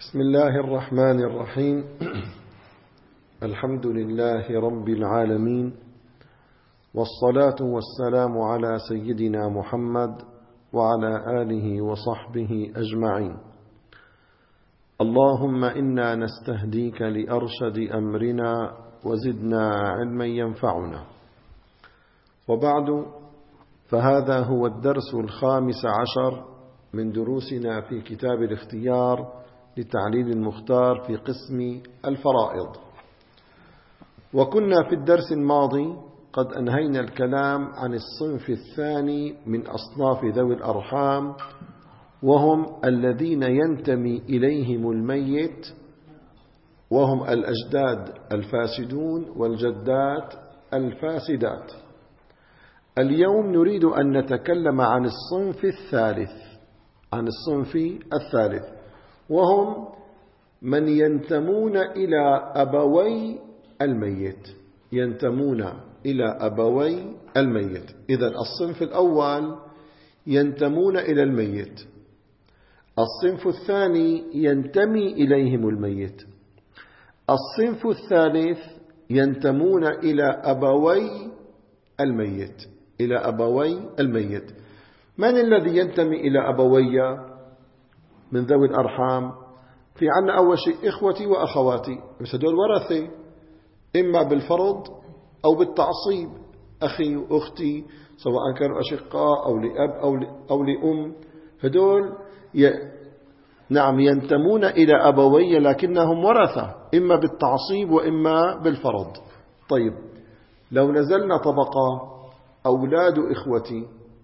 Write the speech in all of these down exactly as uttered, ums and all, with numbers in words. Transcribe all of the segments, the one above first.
بسم الله الرحمن الرحيم. الحمد لله رب العالمين، والصلاة والسلام على سيدنا محمد وعلى آله وصحبه أجمعين. اللهم إنا نستهديك لأرشد أمرنا وزدنا علما ينفعنا. وبعد، فهذا هو الدرس الخامس عشر من دروسنا في كتاب الاختيار لتعليل المختار في قسم الفرائض. وكنا في الدرس الماضي قد أنهينا الكلام عن الصنف الثاني من أصناف ذوي الأرحام، وهم الذين ينتمي إليهم الميت، وهم الأجداد الفاسدون والجدات الفاسدات. اليوم نريد أن نتكلم عن الصنف الثالث عن الصنف الثالث وهم من ينتمون إلى أبوي الميت ينتمون إلى أبوي الميت. إذن الصنف الأول ينتمون إلى الميت، الصنف الثاني ينتمي إليهم الميت، الصنف الثالث ينتمون إلى أبوي الميت إلى أبوي الميت. من الذي ينتمي إلى أبوي من ذوي الأرحام؟ في عنا أول شيء إخوتي وأخواتي، بس هدول ورثة إما بالفرض أو بالتعصيب. أخي وأختي سواء كانوا أشقاء أو لأب أو أو لأم، هدول ي... نعم ينتمون إلى أبوي لكنهم ورثة إما بالتعصيب وإما بالفرض. طيب، لو نزلنا طبقة، أولاد إخوتي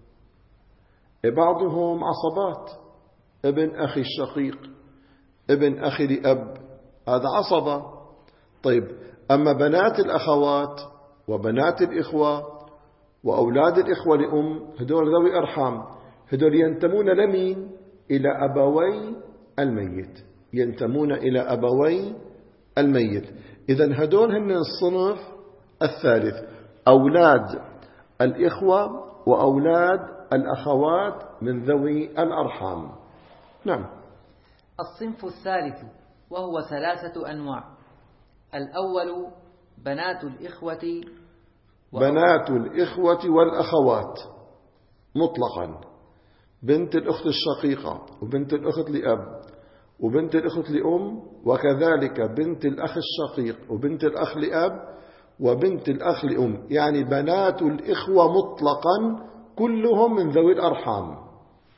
بعضهم عصبات، ابن أخي الشقيق، ابن أخي لأب، هذا عصبة. طيب، أما بنات الأخوات وبنات الإخوة وأولاد الإخوة لأم، هدول ذوي أرحام، هدول ينتمون لمين؟ إلى أبوي الميت ينتمون إلى أبوي الميت. إذن هدول هن الصنف الثالث، أولاد الإخوة وأولاد الأخوات من ذوي الأرحام. نعم. الصنف الثالث وهو ثلاثة أنواع. الأول بنات الإخوة بنات الإخوة والأخوات مطلقا، بنت الأخت الشقيقة وبنت الأخت لأب وبنت الأخت لأم، وكذلك بنت الأخ الشقيق وبنت الأخ لأب وبنت الأخ لأم، يعني بنات الإخوة مطلقا كلهم من ذوي الأرحام.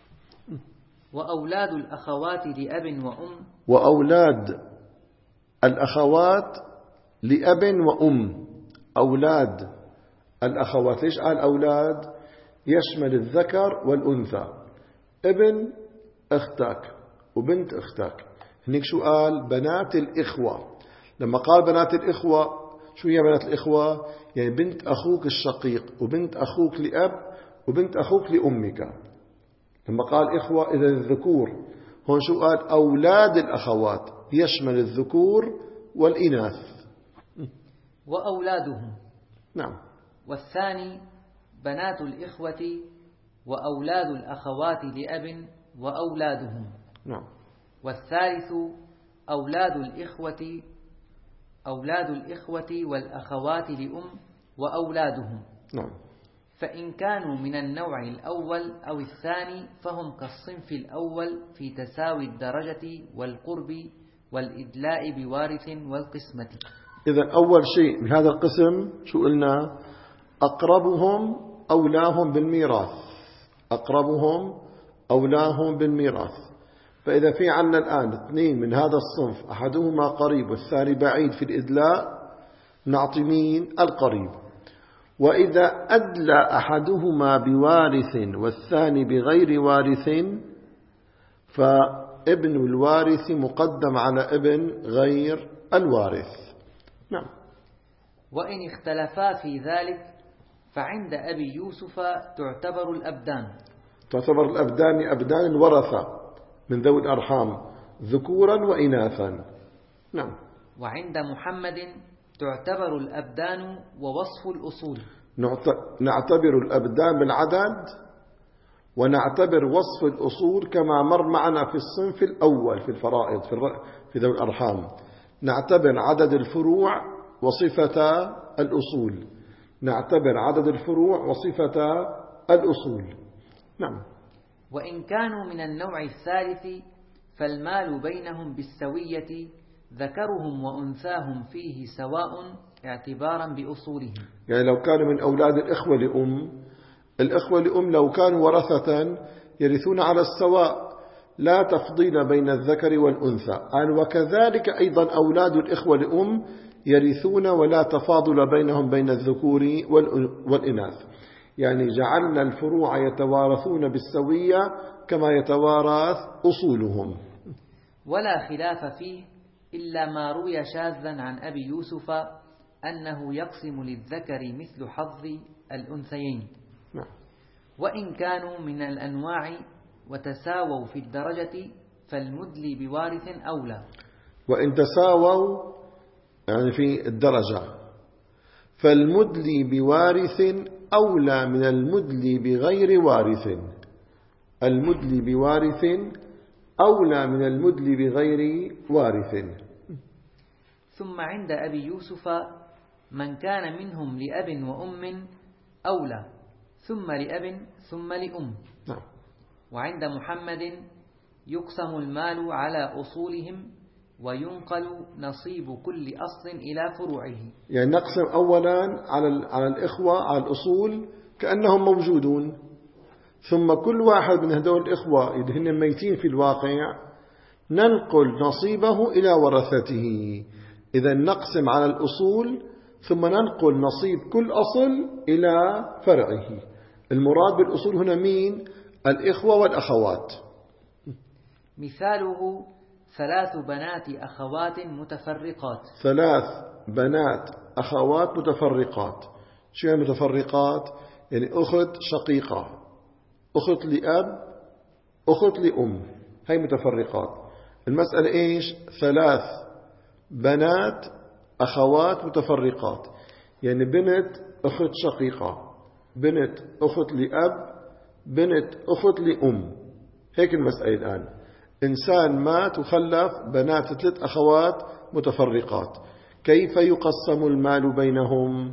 وأولاد الأخوات لأب وأم وأولاد الأخوات لأب وأم. أولاد الأخوات، ليش قال أولاد؟ يشمل الذكر والأنثى، ابن أختك وبنت أختك. هناك شو قال؟ بنات الإخوة. لما قال بنات الإخوة، شو هي بنات الإخوة؟ يعني بنت أخوك الشقيق وبنت أخوك لأب وبنت أخوك لأمك. لما قال إخوة إذا الذكور، هون شو قال؟ أولاد الأخوات، يشمل الذكور والإناث. وأولادهم. نعم. والثاني بنات الإخوة وأولاد الأخوات لأب وأولادهم. نعم. والثالث أولاد الإخوة أولاد الإخوة والأخوات لأم وأولادهم. نعم. فإن كانوا من النوع الأول أو الثاني فهم كالصنف الأول في تساوي الدرجة والقرب والإدلاء بوارث والقسمة. إذن أول شيء بهذا القسم شو قلنا؟ أقربهم أولاهم بالميراث أقربهم أولاهم بالميراث. فإذا في عنا الآن اثنين من هذا الصنف، أحدهما قريب والثاني بعيد في الإدلاء، نعطي مين؟ القريب. وإذا أدلى أحدهما بوارث والثاني بغير وارث، فابن الوارث مقدم على ابن غير الوارث. نعم. وإن اختلفا في ذلك فعند أبي يوسف تعتبر الأبدان تعتبر الأبدان أبدان الورثة من ذوي الأرحام ذكورا وإناثا. نعم. وعند محمد تعتبر الأبدان ووصف الأصول. نعتبر الأبدان بالعدد ونعتبر وصف الأصول كما مر معنا في الصنف الأول في الفرائض في, الر... في ذوي الأرحام. نعتبر عدد الفروع وصفة الأصول نعتبر عدد الفروع وصفة الأصول. نعم. وإن كانوا من النوع الثالث فالمال بينهم بالسوية ذكرهم وأنثاهم فيه سواء اعتبارا بأصولهم. يعني لو كانوا من أولاد الإخوة لأم الإخوة لأم لو كانوا ورثة يرثون على السواء لا تفضيل بين الذكر والأنثى. قال وكذلك أيضا أولاد الإخوة لأم يرثون ولا تفاضل بينهم بين الذكور والإناث. يعني جعلنا الفروع يتوارثون بالسوية كما يتوارث أصولهم. ولا خلاف فيه إلا ما روي شاذا عن أبي يوسف أنه يقسم للذكر مثل حظ الأنثيين. نعم. وإن كانوا من الأنواع وتساووا في الدرجة فالمدلي بوارث أولى. وإن تساووا يعني في الدرجة فالمدلي بوارث أولى من المدلي بغير وارث. المدلي بوارث أولى من المدلي بغير وارث. ثم عند أبي يوسف من كان منهم لأب وأم أولى ثم لأب ثم لأم. نعم. وعند محمد يقسم المال على أصولهم وينقل نصيب كل أصل إلى فروعه. يعني نقسم أولا على على الإخوة على الأصول كأنهم موجودون، ثم كل واحد من هذول الإخوة إذا هن ميتين في الواقع ننقل نصيبه إلى ورثته. إذا نقسم على الأصول ثم ننقل نصيب كل أصل إلى فرعه. المراد بالأصول هنا مين؟ الإخوة والأخوات. مثاله ثلاث بنات أخوات متفرقات. ثلاث بنات أخوات متفرقات. شو يعني متفرقات؟ يعني أخت شقيقة، أخت لأب، أخت لأم، هاي متفرقات. المسألة إيش؟ ثلاث بنات أخوات متفرقات، يعني بنت أخت شقيقة، بنت أخت لأب، بنت أخت لأم. هيك المسألة الآن. إنسان مات وخلف بنات ثلاث أخوات متفرقات، كيف يقسم المال بينهم؟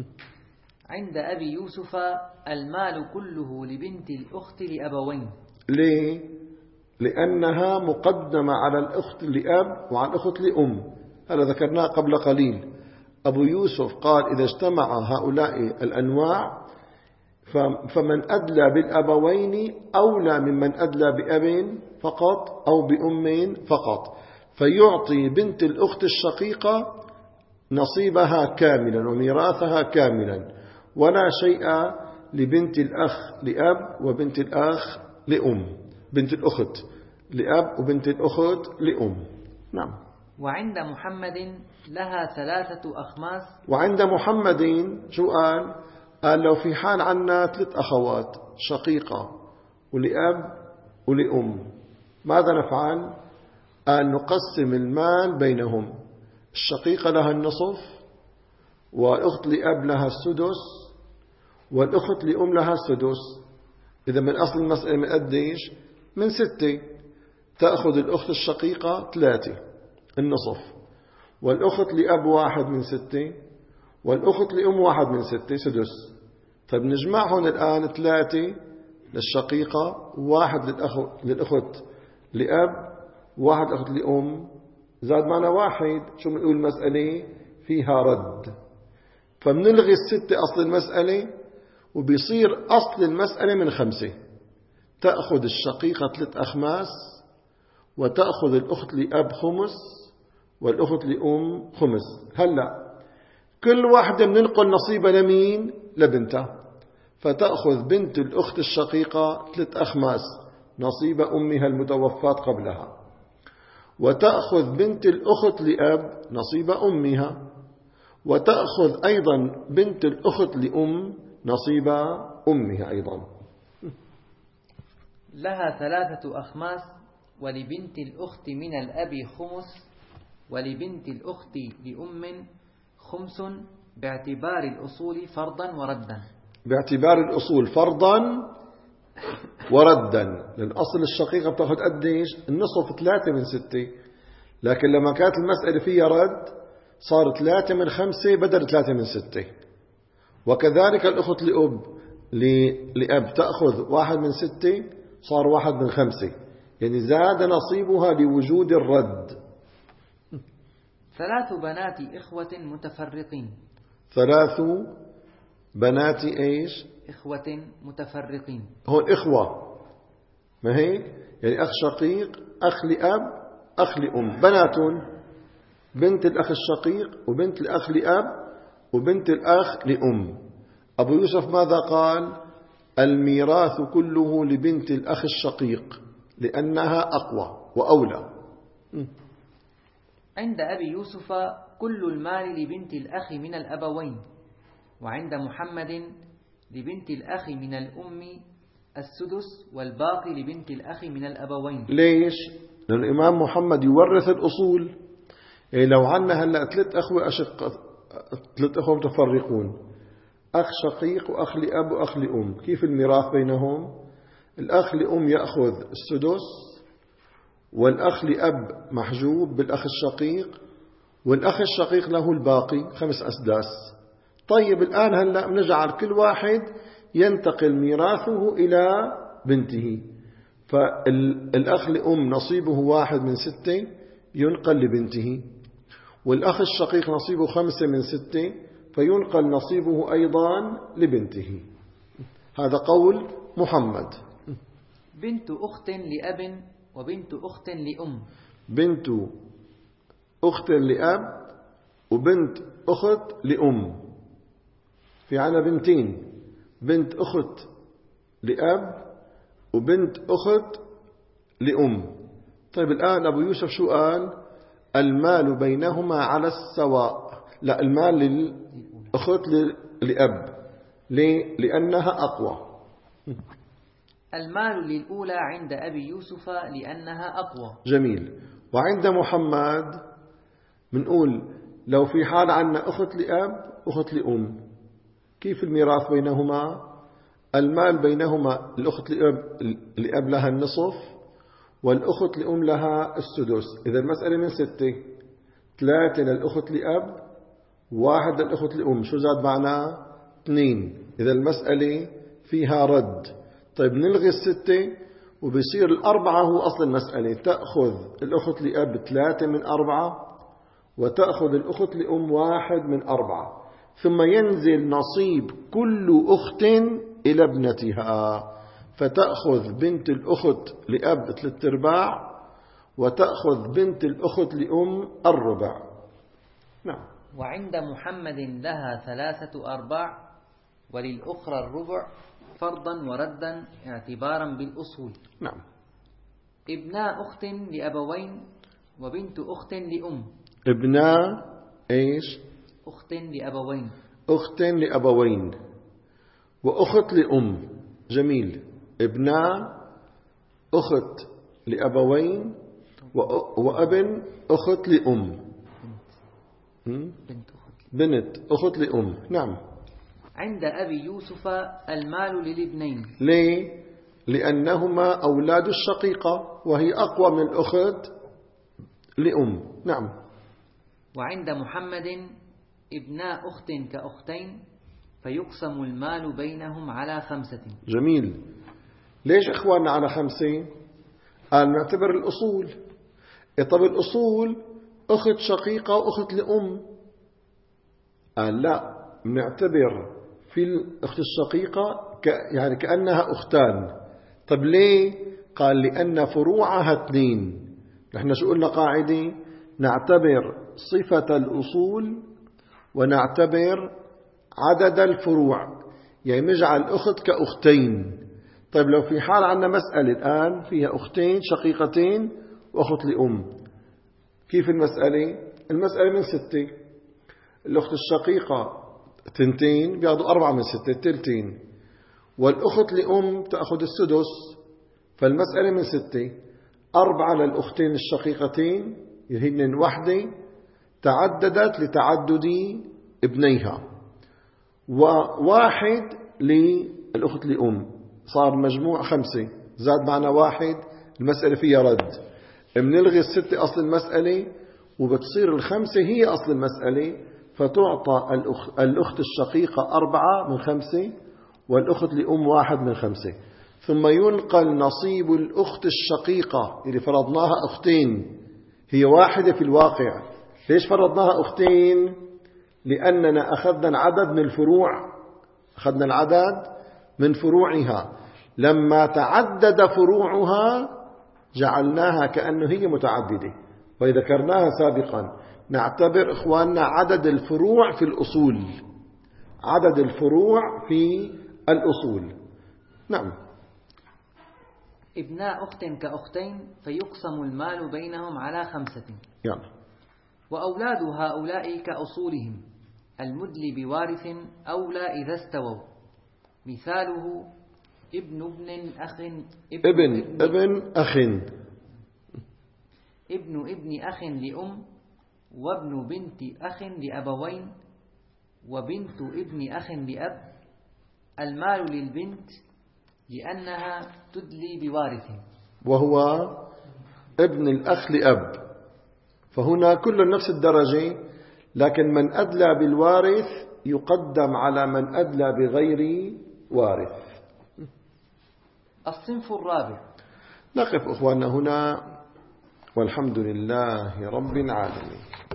عند أبي يوسف المال كله لبنت الأخت لأبوين. ليه؟ لأنها مقدمة على الأخت لأب وعلى الأخت لأم. هذا ذكرناه قبل قليل. أبو يوسف قال إذا اجتمع هؤلاء الأنواع فمن أدلى بالأبوين أولى ممن أدلى بأب فقط أو بأم فقط، فيعطي بنت الأخت الشقيقة نصيبها كاملا وميراثها كاملا، ولا شيء لبنت الأخ لأب وبنت الأخ لأم، بنت الأخت لأب وبنت الأخت لأم. نعم. وعند محمد لها ثلاثة أخماس. وعند محمد شو قال؟ قال لو في حال عنا ثلاث أخوات شقيقة ولأب ولأم ماذا نفعل؟ قال نقسم المال بينهم. الشقيقة لها النصف، والأخت لأب لها السدس، والأخت لأم لها السدس. إذا من أصل المسألة من قديش؟ من ستة. تأخذ الأخت الشقيقة ثلاثة النصف، والأخت لأب واحد من ستة، والأخت لأم واحد من ستة سدس. طيب نجمعهم الآن ثلاثة للشقيقة، واحد للأخ للأخت لأب، واحد أخت لأم، زاد معنا واحد. شو بنقول المسألة فيها رد، فبنلغي الستة أصل المسألة وبيصير أصل المسألة من خمسة. تأخذ الشقيقة ثلاث أخماس، وتأخذ الأخت لأب خمس، والأخت لأم خمس. هلأ كل واحدة بننقل نصيبها لمين؟ لبنتها. فتأخذ بنت الأخت الشقيقة ثلاث أخماس نصيب أمها المتوفاة قبلها، وتأخذ بنت الأخت لأب نصيب أمها، وتأخذ أيضا بنت الأخت لأم نصيب أمها أيضا. لها ثلاثة أخماس، ولبنت الأخت من الأب خمس، ولبنت الأخت لأم خمس، باعتبار الأصول فرضا وردا. باعتبار الأصول فرضا وردا، لأن أصل الشقيقة بتأخذ قديش؟ النصف، ثلاثة من ستة. لكن لما كانت المسألة فيها رد صار ثلاثة من خمسة بدل ثلاثة من ستة. وكذلك الأخت لأب لأب تأخذ واحد من ستة صار واحد من خمسة، يعني زاد نصيبها لوجود الرد. ثلاث بنات إخوة متفرقين. ثلاث بنات إيش؟ إخوة متفرقين. هون إخوة، ما هيك؟ يعني أخ شقيق، أخ لأب، أخ لأم. بنات بنت الأخ الشقيق وبنت الأخ لأب وبنت الأخ لأم. أبو يوسف ماذا قال؟ الميراث كله لبنت الأخ الشقيق لأنها أقوى وأولى. عند أبي يوسف كل المال لبنت الأخ من الأبوين، وعند محمد لبنت الأخ من الأم السدس، والباقي لبنت الأخ من الأبوين. ليش؟ لأن الإمام محمد يورث الأصول. إيه لو عنا هلأ ثلاث أخوة أشق، ثلاث أخوة متفرقون، أخ شقيق وأخ لأب وأخ لأم، كيف الميراث بينهم؟ الأخ لأم يأخذ السدس، والأخ لأب محجوب بالأخ الشقيق، والأخ الشقيق له الباقي خمس أسداس. طيب الآن هلأ بنجعل كل واحد ينتقل ميراثه إلى بنته، فالأخ لأم نصيبه واحد من ستة ينقل لبنته، والأخ الشقيق نصيبه خمسة من ستة فينقل نصيبه أيضا لبنته. هذا قول محمد. بنت أخت لأب وبنت أخت لأم. بنت أخت لأب وبنت أخت لأم. في عنا بنتين، بنت أخت لأب وبنت أخت لأم. طيب الآن أبو يوسف شو قال؟ المال بينهما على السواء. لا، المال للأخت لأب. ليه؟ لأنها أقوى. المال للأولى عند أبي يوسف لأنها أقوى. جميل. وعند محمد بنقول لو في حال عنا أخت لأب أخت لأم، كيف الميراث بينهما؟ المال بينهما الأخت لأب, لأب لها النصف والأخت لأم لها السدس. إذا المسألة من ستة، ثلاثة للأخت لأب، واحد للأخت لأم، شو زاد معنا؟ اثنين. إذا المسألة فيها رد. طيب نلغي الستة وبيصير الأربعة هو أصل المسألة. تأخذ الأخت لأب ثلاثة من أربعة وتأخذ الأخت لأم واحد من أربعة، ثم ينزل نصيب كل أخت إلى ابنتها، فتأخذ بنت الأخت لأب ثلاث أرباع وتأخذ بنت الأخت لأم الربع. نعم. وعند محمد لها ثلاثة أرباع وللأخرى الربع فرضا وردا اعتبارا بالأصول. نعم. ابناء أخت لأبوين وبنت أخت لأم. ابناء إيش؟ أخت لأبوين. أخت لأبوين وأخت لأم. جميل. ابناء أخت لأبوين وابن أخت لأم. بنت أخت بنت أخت لأم. نعم. عند أبي يوسف المال للابنين. ليه؟ لأنهما أولاد الشقيقة وهي أقوى من الأخت لأم. نعم. وعند محمد ابناء أخت كأختين فيقسم المال بينهم على خمسة. جميل. ليش إخواننا على خمسة؟ قال نعتبر الأصول. طب الأصول أخت شقيقة وأخت لأم. قال لا، نعتبر في الأخت الشقيقة يعني كأنها أختان. طب ليه؟ قال لأن فروعها اثنين. نحن شو قلنا قاعدة؟ نعتبر صفة الأصول ونعتبر عدد الفروع، يعني نجعل الأخت كأختين. طيب لو في حال عندنا مسألة الآن فيها أختين شقيقتين وأخت لأم، كيف المسألة؟ المسألة من ستة، الأخت الشقيقة تنتين بياخذوا أربعة من ستة تلتين، والأخت لأم تأخذ السدس. فالمسألة من ستة، أربعة للأختين الشقيقتين يهن وحدة تعددت لتعدد ابنيها، وواحد للأخت لأم، صار مجموع خمسة. زاد معنا واحد المسألة فيها رد. بنلغي الستة أصل المسألة وبتصير الخمسة هي أصل المسألة، فتعطى الأخ... الأخت الشقيقة أربعة من خمسة والأخت لأم واحد من خمسة. ثم ينقل نصيب الأخت الشقيقة اللي فرضناها أختين، هي واحدة في الواقع. ليش فرضناها أختين؟ لأننا أخذنا العدد من الفروع، أخذنا العدد من فروعها. لما تعدد فروعها جعلناها كأنه هي متعددة. وذكرناها سابقا، نعتبر إخواننا عدد الفروع في الأصول، عدد الفروع في الأصول. نعم. ابناء أخت كأختين فيقسم المال بينهم على خمسة. يعني. وأولاد هؤلاء كأصولهم المدل بوارث أولى إذا استووا. مثاله ابن ابن أخ ابن ابن, ابن, ابن أخ ابن ابن أخ لأم، وابن بنت أخ لأبوين، وبنت ابن أخ لأب. المال للبنت لأنها تدلي بوارث، وهو ابن الأخ لأب، فهنا كل نفس الدرجة، لكن من أدلى بالوارث يقدم على من أدلى بغير وارث. الصنف الرابع. نقف أخواننا هنا، والحمد لله رب العالمين.